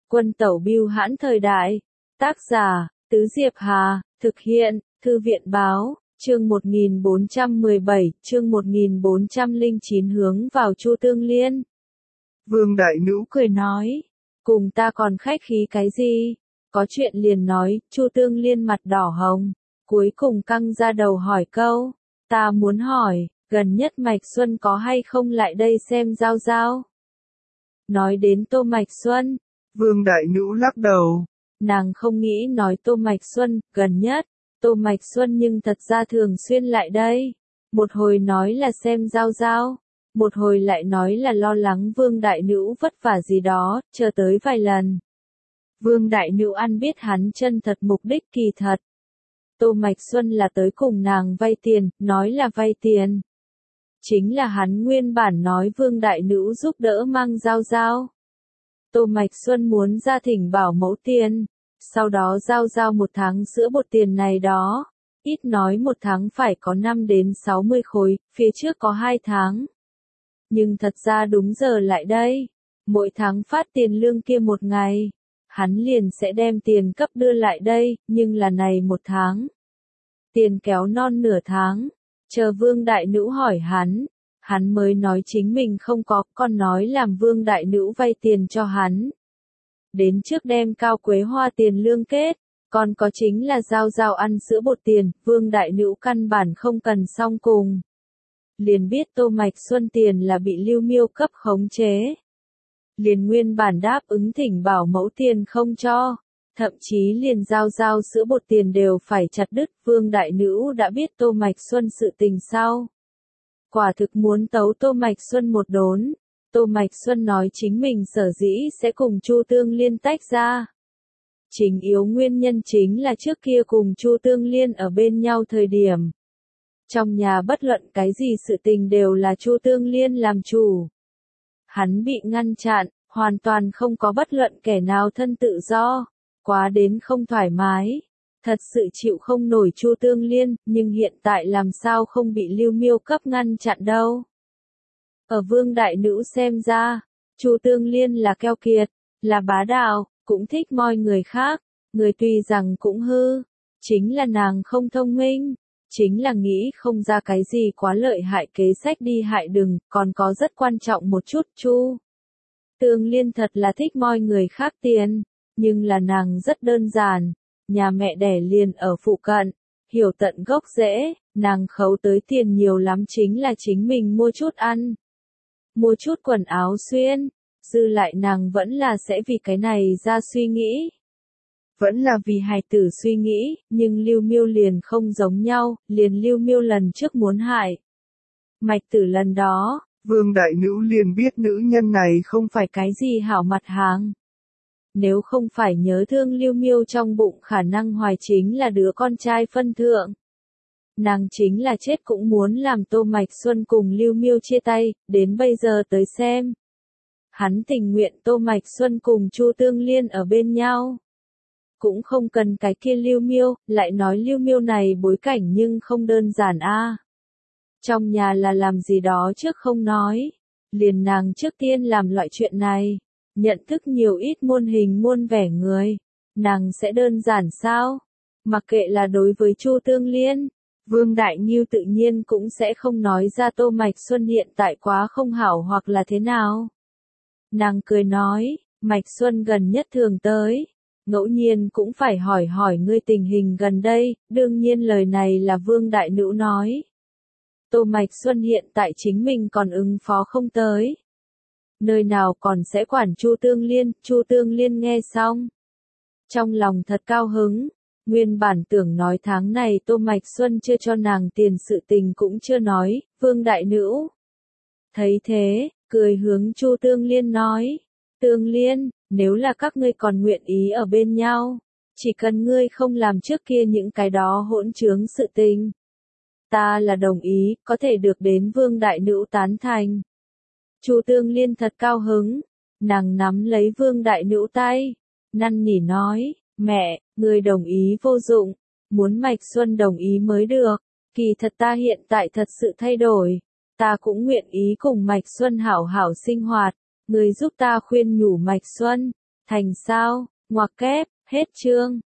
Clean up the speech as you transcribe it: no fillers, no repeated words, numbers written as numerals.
Quân tẩu bưu hãn thời đại. Tác giả, Tứ Diệp Hà, thực hiện, Thư viện báo, chương 1417, chương 1409 hướng vào Chu Tương Liên. Vương Đại Nữ cười nói, cùng ta còn khách khí cái gì, có chuyện liền nói. Chu Tương Liên mặt đỏ hồng, cuối cùng căng ra đầu hỏi câu, ta muốn hỏi, gần nhất Mạch Xuân có hay không lại đây xem Giao Giao? Nói đến Tô Mạch Xuân, Vương Đại Nữ lắc đầu. Nàng không nghĩ nói Tô Mạch Xuân, gần nhất, Tô Mạch Xuân nhưng thật ra thường xuyên lại đây. Một hồi nói là xem Giao Giao, một hồi lại nói là lo lắng Vương Đại Nữ vất vả gì đó, chờ tới vài lần. Vương Đại Nữ ăn biết hắn chân thật mục đích kỳ thật. Tô Mạch Xuân là tới cùng nàng vay tiền, nói là vay tiền. Chính là hắn nguyên bản nói Vương Đại Nữ giúp đỡ mang Giao Giao. Tô Mạch Xuân muốn ra thỉnh bảo mẫu tiền, sau đó Giao Giao một tháng sữa bột tiền này đó, ít nói một tháng phải có 5 đến 60 khối, phía trước có 2 tháng. Nhưng thật ra đúng giờ lại đây, mỗi tháng phát tiền lương kia một ngày, hắn liền sẽ đem tiền cấp đưa lại đây, nhưng là này một tháng. Tiền kéo non nửa tháng, chờ Vương Đại Nữ hỏi hắn mới nói chính mình không có, còn nói làm Vương Đại Nữ vay tiền cho hắn. Đến trước đem Cao Quế Hoa tiền lương kết, còn có chính là Giao Giao ăn sữa bột tiền, Vương Đại Nữ căn bản không cần xong cùng. Liền biết Tô Mạch Xuân tiền là bị Lưu Miêu cấp khống chế. Liền nguyên bản đáp ứng thỉnh bảo mẫu tiền không cho, thậm chí liền Giao Giao sữa bột tiền đều phải chặt đứt. Vương Đại Nữ đã biết Tô Mạch Xuân sự tình sau. Quả thực muốn tấu Tô Mạch Xuân một đốn. Tô Mạch Xuân nói chính mình sở dĩ sẽ cùng Chu Tương Liên tách ra. Chính yếu nguyên nhân chính là trước kia cùng Chu Tương Liên ở bên nhau thời điểm. Trong nhà bất luận cái gì sự tình đều là Chu Tương Liên làm chủ. Hắn bị ngăn chặn, hoàn toàn không có bất luận kẻ nào thân tự do, quá đến không thoải mái. Thật sự chịu không nổi Chu Tương Liên, nhưng hiện tại làm sao không bị Lưu Miêu cấp ngăn chặn đâu. Ở Vương Đại Nữ xem ra, Chu Tương Liên là keo kiệt, là bá đạo, cũng thích moi người khác, người tuy rằng cũng hư, chính là nàng không thông minh, chính là nghĩ không ra cái gì quá lợi hại kế sách đi hại đừng, còn có rất quan trọng một chút. Chu Tương Liên thật là thích moi người khác tiền, nhưng là nàng rất đơn giản, nhà mẹ đẻ liền ở phụ cận, hiểu tận gốc rễ, nàng khấu tới tiền nhiều lắm chính là chính mình mua chút ăn, mua chút quần áo xuyên, dư lại nàng vẫn là sẽ vì cái này ra suy nghĩ. Vẫn là vì hài tử suy nghĩ, nhưng Lưu Miêu liền không giống nhau, liền Lưu Miêu lần trước muốn hại Mạch Tử lần đó, Vương Đại Nữ liền biết nữ nhân này không phải cái gì hảo mặt hàng. Nếu không phải nhớ thương Lưu Miêu trong bụng khả năng hoài chính là đứa con trai phân thượng. Nàng chính là chết cũng muốn làm Tô Mạch Xuân cùng Lưu Miêu chia tay, đến bây giờ tới xem. Hắn tình nguyện Tô Mạch Xuân cùng Chu Tương Liên ở bên nhau. Cũng không cần cái kia Lưu Miêu, lại nói Lưu Miêu này bối cảnh nhưng không đơn giản a. Trong nhà là làm gì đó trước không nói, liền nàng trước tiên làm loại chuyện này, nhận thức nhiều ít muôn hình muôn vẻ người, nàng sẽ đơn giản sao? Mặc kệ là đối với Chu Tương Liên, Vương Đại Nhiêu tự nhiên cũng sẽ không nói ra Tô Mạch Xuân hiện tại quá không hảo hoặc là thế nào. Nàng cười nói, Mạch Xuân gần nhất thường tới, ngẫu nhiên cũng phải hỏi hỏi ngươi tình hình gần đây, đương nhiên lời này là Vương Đại Nữ nói. Tô Mạch Xuân hiện tại chính mình còn ứng phó không tới. Nơi nào còn sẽ quản Chu Tương Liên. Chu Tương Liên nghe xong, trong lòng thật cao hứng, nguyên bản tưởng nói tháng này Tô Mạch Xuân chưa cho nàng tiền sự tình cũng chưa nói. Vương Đại Nữ thấy thế, cười hướng Chu Tương Liên nói, Tương Liên, nếu là các ngươi còn nguyện ý ở bên nhau, chỉ cần ngươi không làm trước kia những cái đó hỗn trướng sự tình, ta là đồng ý, có thể được đến Vương Đại Nữ tán thành. Chu Tương Liên thật cao hứng, nàng nắm lấy Vương Đại Nữ tay, năn nỉ nói, mẹ, người đồng ý vô dụng, muốn Mạch Xuân đồng ý mới được, kỳ thật ta hiện tại thật sự thay đổi, ta cũng nguyện ý cùng Mạch Xuân hảo hảo sinh hoạt, người giúp ta khuyên nhủ Mạch Xuân, Thành sao, ngoặc kép, hết chương.